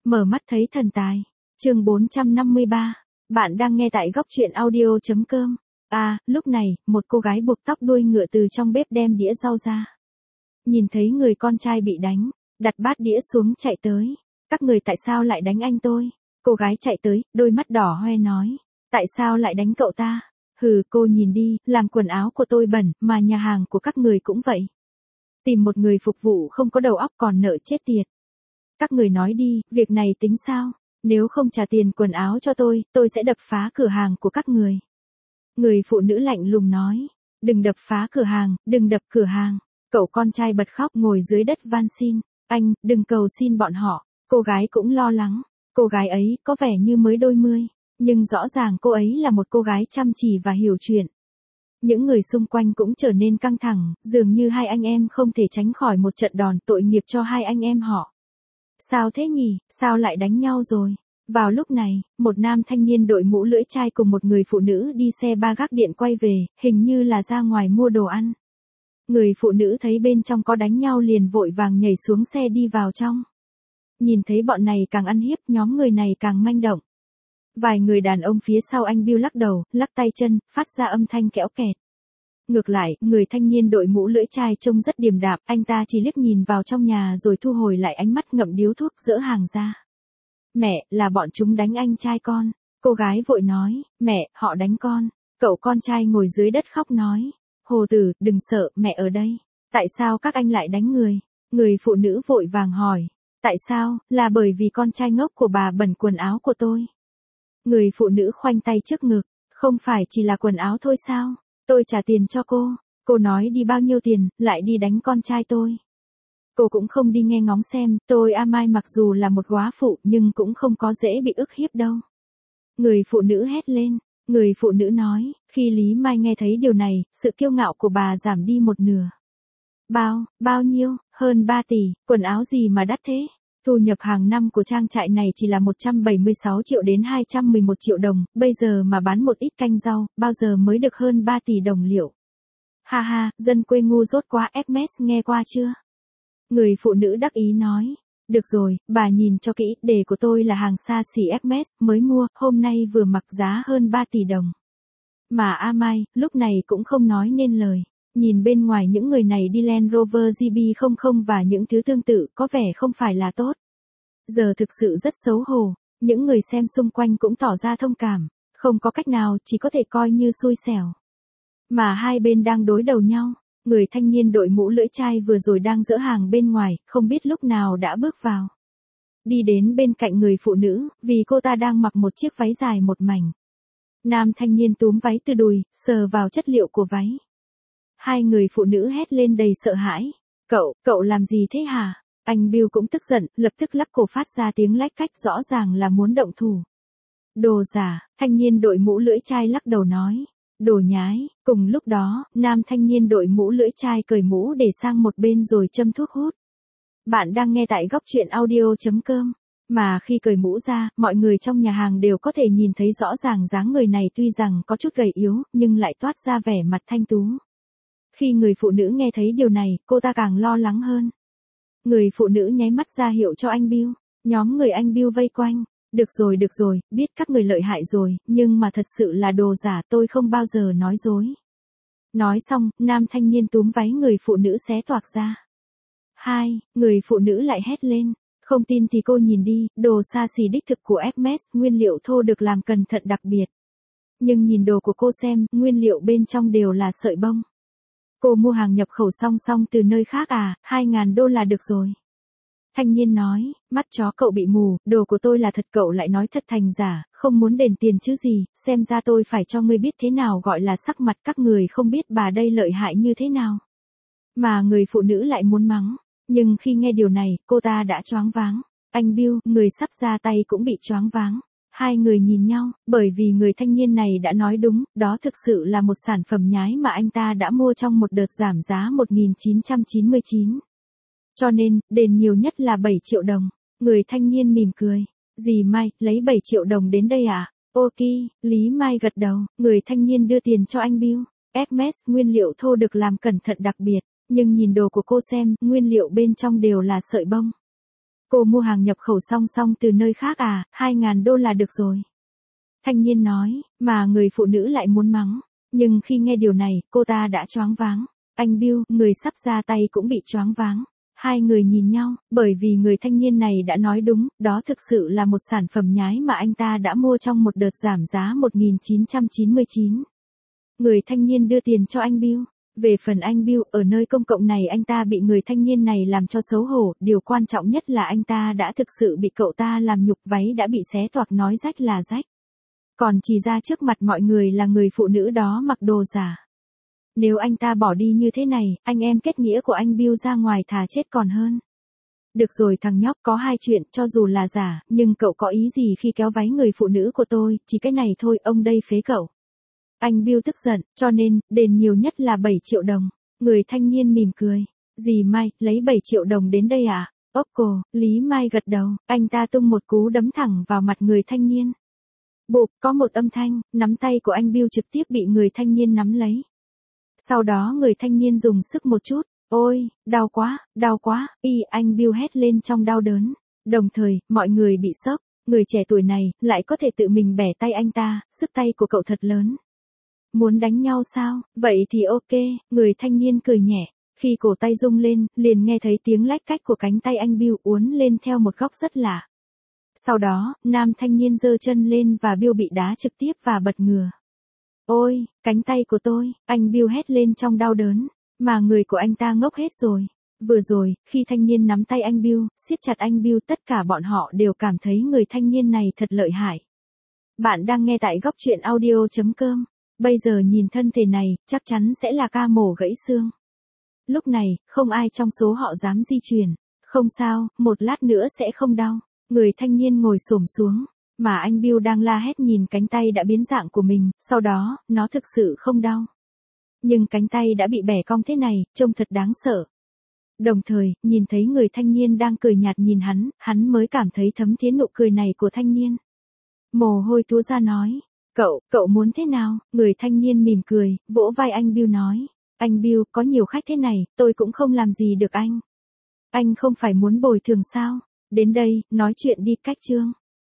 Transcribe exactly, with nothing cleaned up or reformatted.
Mở mắt thấy thần tài. Chương bốn trăm năm mươi ba. Bạn đang nghe tại góc truyện audio chấm com. À, lúc này, một cô gái buộc tóc đuôi ngựa từ trong bếp đem đĩa rau ra. Nhìn thấy người con trai bị đánh, đặt bát đĩa xuống chạy tới. Các người tại sao lại đánh anh tôi? Cô gái chạy tới, đôi mắt đỏ hoe nói. Tại sao lại đánh cậu ta? Hừ, cô nhìn đi, làm quần áo của tôi bẩn, mà nhà hàng của các người cũng vậy. Tìm một người phục vụ không có đầu óc còn nợ chết tiệt. Các người nói đi, việc này tính sao? Nếu không trả tiền quần áo cho tôi, tôi sẽ đập phá cửa hàng của các người. Người phụ nữ lạnh lùng nói. Đừng đập phá cửa hàng, đừng đập cửa hàng. Cậu con trai bật khóc ngồi dưới đất van xin. Anh, đừng cầu xin bọn họ. Cô gái cũng lo lắng. Cô gái ấy có vẻ như mới đôi mươi. Nhưng rõ ràng cô ấy là một cô gái chăm chỉ và hiểu chuyện. Những người xung quanh cũng trở nên căng thẳng, dường như hai anh em không thể tránh khỏi một trận đòn tội nghiệp cho hai anh em họ. Sao thế nhỉ, sao lại đánh nhau rồi? Vào lúc này, một nam thanh niên đội mũ lưỡi chai cùng một người phụ nữ đi xe ba gác điện quay về, hình như là ra ngoài mua đồ ăn. Người phụ nữ thấy bên trong có đánh nhau liền vội vàng nhảy xuống xe đi vào trong. Nhìn thấy bọn này càng ăn hiếp, nhóm người này càng manh động. Vài người đàn ông phía sau anh Bill lắc đầu, lắc tay chân, phát ra âm thanh kẽo kẹt. Ngược lại, người thanh niên đội mũ lưỡi chai trông rất điềm đạm, anh ta chỉ liếc nhìn vào trong nhà rồi thu hồi lại ánh mắt ngậm điếu thuốc dỡ hàng ra. Mẹ, là bọn chúng đánh anh trai con. Cô gái vội nói, mẹ, họ đánh con. Cậu con trai ngồi dưới đất khóc nói, hồ tử, đừng sợ, mẹ ở đây. Tại sao các anh lại đánh người? Người phụ nữ vội vàng hỏi, tại sao, là bởi vì con trai ngốc của bà bẩn quần áo của tôi. Người phụ nữ khoanh tay trước ngực, không phải chỉ là quần áo thôi sao? Tôi trả tiền cho cô. Cô nói đi bao nhiêu tiền, lại đi đánh con trai tôi. Cô cũng không đi nghe ngóng xem, tôi A Mai mặc dù là một góa phụ nhưng cũng không có dễ bị ức hiếp đâu. Người phụ nữ hét lên. Người phụ nữ nói, khi Lý Mai nghe thấy điều này, sự kiêu ngạo của bà giảm đi một nửa. Bao, bao nhiêu, hơn ba tỷ, quần áo gì mà đắt thế? Thu nhập hàng năm của trang trại này chỉ là một trăm bảy mươi sáu triệu đến hai trăm mười một triệu đồng, bây giờ mà bán một ít canh rau, bao giờ mới được hơn ba tỷ đồng liệu. Ha ha, dân quê ngu dốt quá, Hermes nghe qua chưa? Người phụ nữ đắc ý nói, được rồi, bà nhìn cho kỹ, đề của tôi là hàng xa xỉ Hermes, mới mua, hôm nay vừa mặc giá hơn ba tỷ đồng. Mà A Mai, lúc này cũng không nói nên lời. Nhìn bên ngoài những người này đi Land Rover G B không không và những thứ tương tự có vẻ không phải là tốt. Giờ thực sự rất xấu hổ, những người xem xung quanh cũng tỏ ra thông cảm, không có cách nào chỉ có thể coi như xui xẻo. Mà hai bên đang đối đầu nhau, người thanh niên đội mũ lưỡi chai vừa rồi đang dỡ hàng bên ngoài, không biết lúc nào đã bước vào. Đi đến bên cạnh người phụ nữ, vì cô ta đang mặc một chiếc váy dài một mảnh. Nam thanh niên túm váy từ đùi, sờ vào chất liệu của váy. Hai người phụ nữ hét lên đầy sợ hãi. Cậu, cậu làm gì thế hả? Anh Bill cũng tức giận, lập tức lắc cổ phát ra tiếng lách cách rõ ràng là muốn động thủ. Đồ giả, thanh niên đội mũ lưỡi chai lắc đầu nói. Đồ nhái, cùng lúc đó, nam thanh niên đội mũ lưỡi chai cởi mũ để sang một bên rồi châm thuốc hút. Bạn đang nghe tại góc truyện audio chấm com. Mà khi cởi mũ ra, mọi người trong nhà hàng đều có thể nhìn thấy rõ ràng dáng người này tuy rằng có chút gầy yếu, nhưng lại toát ra vẻ mặt thanh tú. Khi người phụ nữ nghe thấy điều này, cô ta càng lo lắng hơn. Người phụ nữ nháy mắt ra hiệu cho anh Bill. Nhóm người anh Bill vây quanh. Được rồi, được rồi, biết các người lợi hại rồi, nhưng mà thật sự là đồ giả, tôi không bao giờ nói dối. Nói xong, nam thanh niên túm váy người phụ nữ xé toạc ra. Hai, người phụ nữ lại hét lên. Không tin thì cô nhìn đi, đồ xa xỉ đích thực của Hermes, nguyên liệu thô được làm cẩn thận đặc biệt. Nhưng nhìn đồ của cô xem, nguyên liệu bên trong đều là sợi bông. Cô mua hàng nhập khẩu song song từ nơi khác à, hai ngàn đô là được rồi. Thanh niên nói, mắt chó cậu bị mù, đồ của tôi là thật cậu lại nói thật thành giả, không muốn đền tiền chứ gì, xem ra tôi phải cho ngươi biết thế nào gọi là sắc mặt các người không biết bà đây lợi hại như thế nào. Mà người phụ nữ lại muốn mắng, nhưng khi nghe điều này, cô ta đã choáng váng. Anh Bill, người sắp ra tay cũng bị choáng váng. Hai người nhìn nhau, bởi vì người thanh niên này đã nói đúng, đó thực sự là một sản phẩm nhái mà anh ta đã mua trong một đợt giảm giá một nghìn chín trăm chín mươi chín. Cho nên, đền nhiều nhất là bảy triệu đồng. Người thanh niên mỉm cười. Dì Mai, lấy bảy triệu đồng đến đây à? Ok, Lý Mai gật đầu, người thanh niên đưa tiền cho anh Bill. Hermes, nguyên liệu thô được làm cẩn thận đặc biệt, nhưng nhìn đồ của cô xem, nguyên liệu bên trong đều là sợi bông. Cô mua hàng nhập khẩu song song từ nơi khác à, hai ngàn đô là được rồi. Thanh niên nói, mà người phụ nữ lại muốn mắng. Nhưng khi nghe điều này, cô ta đã choáng váng. Anh Bill, người sắp ra tay cũng bị choáng váng. Hai người nhìn nhau, bởi vì người thanh niên này đã nói đúng, đó thực sự là một sản phẩm nhái mà anh ta đã mua trong một đợt giảm giá một nghìn chín trăm chín mươi chín. Người thanh niên đưa tiền cho anh Bill. Về phần anh Bill, ở nơi công cộng này anh ta bị người thanh niên này làm cho xấu hổ, điều quan trọng nhất là anh ta đã thực sự bị cậu ta làm nhục, váy đã bị xé toạc nói rách là rách. Còn chỉ ra trước mặt mọi người là người phụ nữ đó mặc đồ giả. Nếu anh ta bỏ đi như thế này, anh em kết nghĩa của anh Bill ra ngoài thà chết còn hơn. Được rồi thằng nhóc, có hai chuyện, cho dù là giả, nhưng cậu có ý gì khi kéo váy người phụ nữ của tôi, chỉ cái này thôi, ông đây phế cậu. Anh Bill tức giận, cho nên, đền nhiều nhất là bảy triệu đồng. Người thanh niên mỉm cười. Dì Mai, lấy bảy triệu đồng đến đây à? Ốc cổ, Lý Mai gật đầu, anh ta tung một cú đấm thẳng vào mặt người thanh niên. Bụp, có một âm thanh, nắm tay của anh Bill trực tiếp bị người thanh niên nắm lấy. Sau đó người thanh niên dùng sức một chút. Ôi, đau quá, đau quá, y anh Bill hét lên trong đau đớn. Đồng thời, mọi người bị sốc. Người trẻ tuổi này, lại có thể tự mình bẻ tay anh ta, sức tay của cậu thật lớn. Muốn đánh nhau sao? Vậy thì ok, người thanh niên cười nhẹ. Khi cổ tay rung lên, liền nghe thấy tiếng lách cách của cánh tay anh Bill uốn lên theo một góc rất lạ. Sau đó, nam thanh niên giơ chân lên và Bill bị đá trực tiếp và bật ngửa. Ôi, cánh tay của tôi, anh Bill hét lên trong đau đớn, mà người của anh ta ngốc hết rồi. Vừa rồi, khi thanh niên nắm tay anh Bill, siết chặt anh Bill, tất cả bọn họ đều cảm thấy người thanh niên này thật lợi hại. Bạn đang nghe tại góc truyện audio chấm com. Bây giờ nhìn thân thể này, chắc chắn sẽ là ca mổ gãy xương. Lúc này, không ai trong số họ dám di chuyển. Không sao, một lát nữa sẽ không đau. Người thanh niên ngồi xổm xuống, mà anh Bill đang la hét nhìn cánh tay đã biến dạng của mình, sau đó, nó thực sự không đau. Nhưng cánh tay đã bị bẻ cong thế này, trông thật đáng sợ. Đồng thời, nhìn thấy người thanh niên đang cười nhạt nhìn hắn, hắn mới cảm thấy thấm thía nụ cười này của thanh niên. Mồ hôi túa ra nói, cậu, cậu muốn thế nào? Người thanh niên mỉm cười, vỗ vai anh Bill nói, anh Bill, có nhiều khách thế này, tôi cũng không làm gì được anh. Anh không phải muốn bồi thường sao? Đến đây, nói chuyện đi, cách chương.